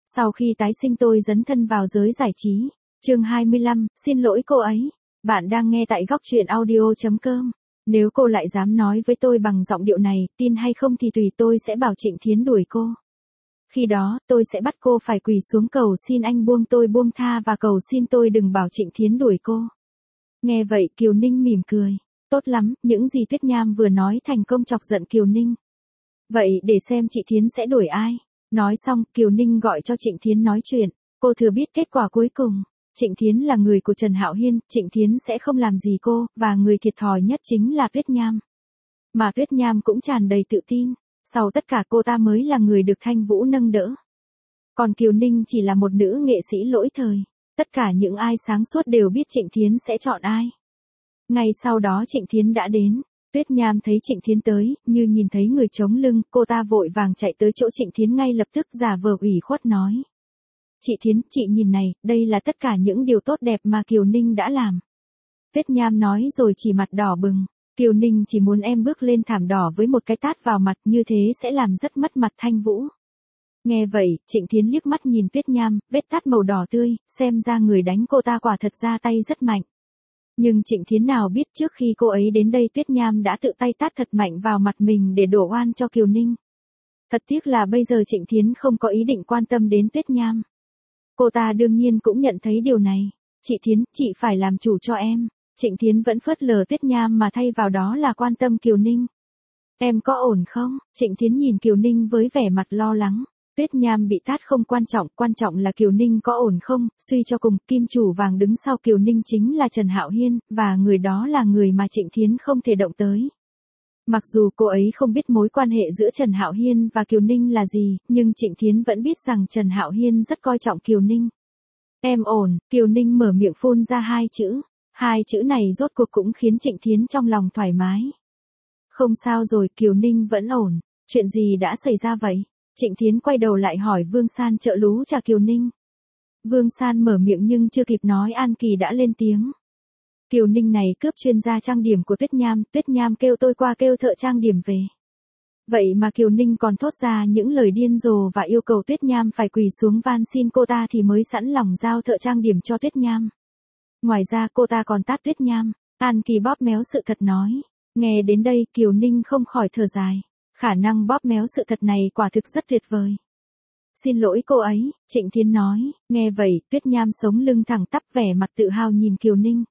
Sau khi tái sinh tôi dấn thân vào giới giải trí. Chương 25, xin lỗi cô ấy. Bạn đang nghe tại góc truyện audio.com. Nếu cô lại dám nói với tôi bằng giọng điệu này, tin hay không thì tùy, tôi sẽ bảo Trịnh Thiến đuổi cô. Khi đó, tôi sẽ bắt cô phải quỳ xuống cầu xin anh buông tôi buông tha và cầu xin tôi đừng bảo Trịnh Thiến đuổi cô. Nghe vậy Kiều Ninh mỉm cười. Tốt lắm, những gì Tuyết Nham vừa nói thành công chọc giận Kiều Ninh. Vậy để xem chị Thiến sẽ đuổi ai. Nói xong, Kiều Ninh gọi cho Trịnh Thiến nói chuyện. Cô thừa biết kết quả cuối cùng. Trịnh Thiến là người của Trần Hạo Hiên, Trịnh Thiến sẽ không làm gì cô, và người thiệt thòi nhất chính là Tuyết Nham. Mà Tuyết Nham cũng tràn đầy tự tin. Sau tất cả cô ta mới là người được Thanh Vũ nâng đỡ. Còn Kiều Ninh chỉ là một nữ nghệ sĩ lỗi thời. Tất cả những ai sáng suốt đều biết Trịnh Thiến sẽ chọn ai. Ngay sau đó Trịnh Thiến đã đến. Tuyết Nham thấy Trịnh Thiến tới, như nhìn thấy người chống lưng, cô ta vội vàng chạy tới chỗ Trịnh Thiến ngay lập tức giả vờ ủy khuất nói. Chị Thiến, chị nhìn này, đây là tất cả những điều tốt đẹp mà Kiều Ninh đã làm. Tuyết Nham nói rồi chỉ mặt đỏ bừng. Kiều Ninh chỉ muốn em bước lên thảm đỏ với một cái tát vào mặt, như thế sẽ làm rất mất mặt Thanh Vũ. Nghe vậy, Trịnh Thiến liếc mắt nhìn Tuyết Nham, vết tát màu đỏ tươi, xem ra người đánh cô ta quả thật ra tay rất mạnh. Nhưng Trịnh Thiến nào biết trước khi cô ấy đến đây Tuyết Nham đã tự tay tát thật mạnh vào mặt mình để đổ oan cho Kiều Ninh. Thật tiếc là bây giờ Trịnh Thiến không có ý định quan tâm đến Tuyết Nham. Cô ta đương nhiên cũng nhận thấy điều này. Chị Thiến, chị phải làm chủ cho em. Trịnh Thiến vẫn phớt lờ Tuyết Nham mà thay vào đó là quan tâm Kiều Ninh. Em có ổn không? Trịnh Thiến nhìn Kiều Ninh với vẻ mặt lo lắng. Tuyết Nham bị tát không quan trọng là Kiều Ninh có ổn không, suy cho cùng, kim chủ vàng đứng sau Kiều Ninh chính là Trần Hạo Hiên, và người đó là người mà Trịnh Thiến không thể động tới. Mặc dù cô ấy không biết mối quan hệ giữa Trần Hạo Hiên và Kiều Ninh là gì, nhưng Trịnh Thiến vẫn biết rằng Trần Hạo Hiên rất coi trọng Kiều Ninh. Em ổn, Kiều Ninh mở miệng phun ra hai chữ. Hai chữ này rốt cuộc cũng khiến Trịnh Thiến trong lòng thoải mái. Không sao rồi, Kiều Ninh vẫn ổn. Chuyện gì đã xảy ra vậy? Trịnh Thiến quay đầu lại hỏi Vương San trợ lú trà Kiều Ninh. Vương San mở miệng nhưng chưa kịp nói An Kỳ đã lên tiếng. Kiều Ninh này cướp chuyên gia trang điểm của Tuyết Nham kêu tôi qua kêu thợ trang điểm về. Vậy mà Kiều Ninh còn thốt ra những lời điên rồ và yêu cầu Tuyết Nham phải quỳ xuống van xin cô ta thì mới sẵn lòng giao thợ trang điểm cho Tuyết Nham. Ngoài ra cô ta còn tát Tuyết Nham. An Kỳ bóp méo sự thật nói. Nghe đến đây Kiều Ninh không khỏi thở dài. Khả năng bóp méo sự thật này quả thực rất tuyệt vời. Xin lỗi cô ấy, Trịnh Thiến nói. Nghe vậy, Tuyết Nham sống lưng thẳng tắp vẻ mặt tự hào nhìn Kiều Ninh.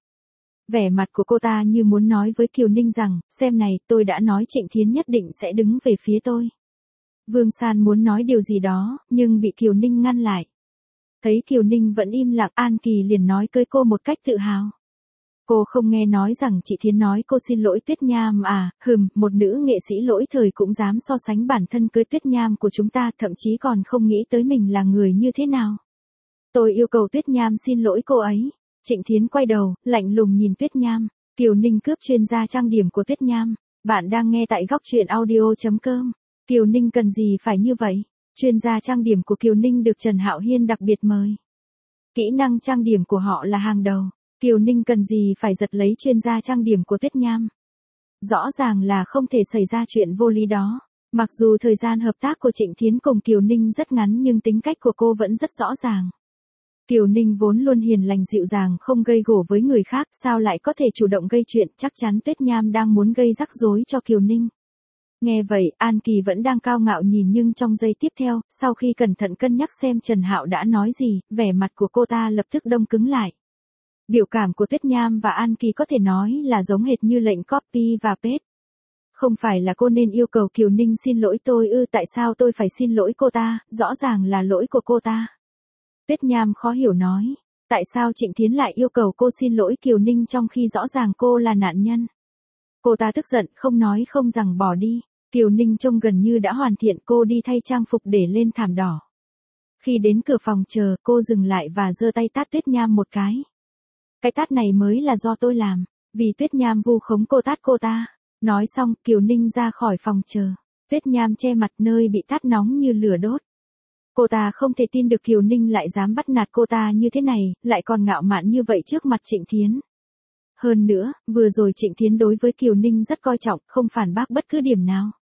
Vẻ mặt của cô ta như muốn nói với Kiều Ninh rằng, xem này, tôi đã nói Trịnh Thiến nhất định sẽ đứng về phía tôi. Vương San muốn nói điều gì đó, nhưng bị Kiều Ninh ngăn lại. Thấy Kiều Ninh vẫn im lặng, An Kỳ liền nói với cô một cách tự hào. Cô không nghe nói rằng chị Thiến nói cô xin lỗi Tuyết Nham à, một nữ nghệ sĩ lỗi thời cũng dám so sánh bản thân với Tuyết Nham của chúng ta, thậm chí còn không nghĩ tới mình là người như thế nào. Tôi yêu cầu Tuyết Nham xin lỗi cô ấy. Trịnh Thiến quay đầu, lạnh lùng nhìn Tuyết Nham. Kiều Ninh cướp chuyên gia trang điểm của Tuyết Nham. Bạn đang nghe tại góc truyện audio.com. Kiều Ninh cần gì phải như vậy? Chuyên gia trang điểm của Kiều Ninh được Trần Hạo Hiên đặc biệt mời. Kỹ năng trang điểm của họ là hàng đầu. Kiều Ninh cần gì phải giật lấy chuyên gia trang điểm của Tuyết Nham? Rõ ràng là không thể xảy ra chuyện vô lý đó. Mặc dù thời gian hợp tác của Trịnh Thiến cùng Kiều Ninh rất ngắn nhưng tính cách của cô vẫn rất rõ ràng. Kiều Ninh vốn luôn hiền lành dịu dàng không gây gổ với người khác, sao lại có thể chủ động gây chuyện, chắc chắn Tuyết Nham đang muốn gây rắc rối cho Kiều Ninh. Nghe vậy, An Kỳ vẫn đang cao ngạo nhìn nhưng trong giây tiếp theo, sau khi cẩn thận cân nhắc xem Trần Hạo đã nói gì, vẻ mặt của cô ta lập tức đông cứng lại. Biểu cảm của Tuyết Nham và An Kỳ có thể nói là giống hệt như lệnh copy và paste. Không phải là cô nên yêu cầu Kiều Ninh xin lỗi tôi ư, tại sao tôi phải xin lỗi cô ta, rõ ràng là lỗi của cô ta. Tuyết Nham khó hiểu nói, tại sao Trịnh Thiến lại yêu cầu cô xin lỗi Kiều Ninh trong khi rõ ràng cô là nạn nhân. Cô ta tức giận, không nói không rằng bỏ đi. Kiều Ninh trông gần như đã hoàn thiện, cô đi thay trang phục để lên thảm đỏ. Khi đến cửa phòng chờ, cô dừng lại và giơ tay tát Tuyết Nham một cái. Cái tát này mới là do tôi làm, vì Tuyết Nham vu khống cô tát cô ta. Nói xong, Kiều Ninh ra khỏi phòng chờ. Tuyết Nham che mặt, nơi bị tát nóng như lửa đốt. Cô ta không thể tin được Kiều Ninh lại dám bắt nạt cô ta như thế này, lại còn ngạo mạn như vậy trước mặt Trịnh Thiến. Hơn nữa, vừa rồi Trịnh Thiến đối với Kiều Ninh rất coi trọng, không phản bác bất cứ điểm nào.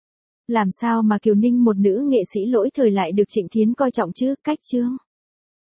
Làm sao mà Kiều Ninh một nữ nghệ sĩ lỗi thời lại được Trịnh Thiến coi trọng chứ, cách chương.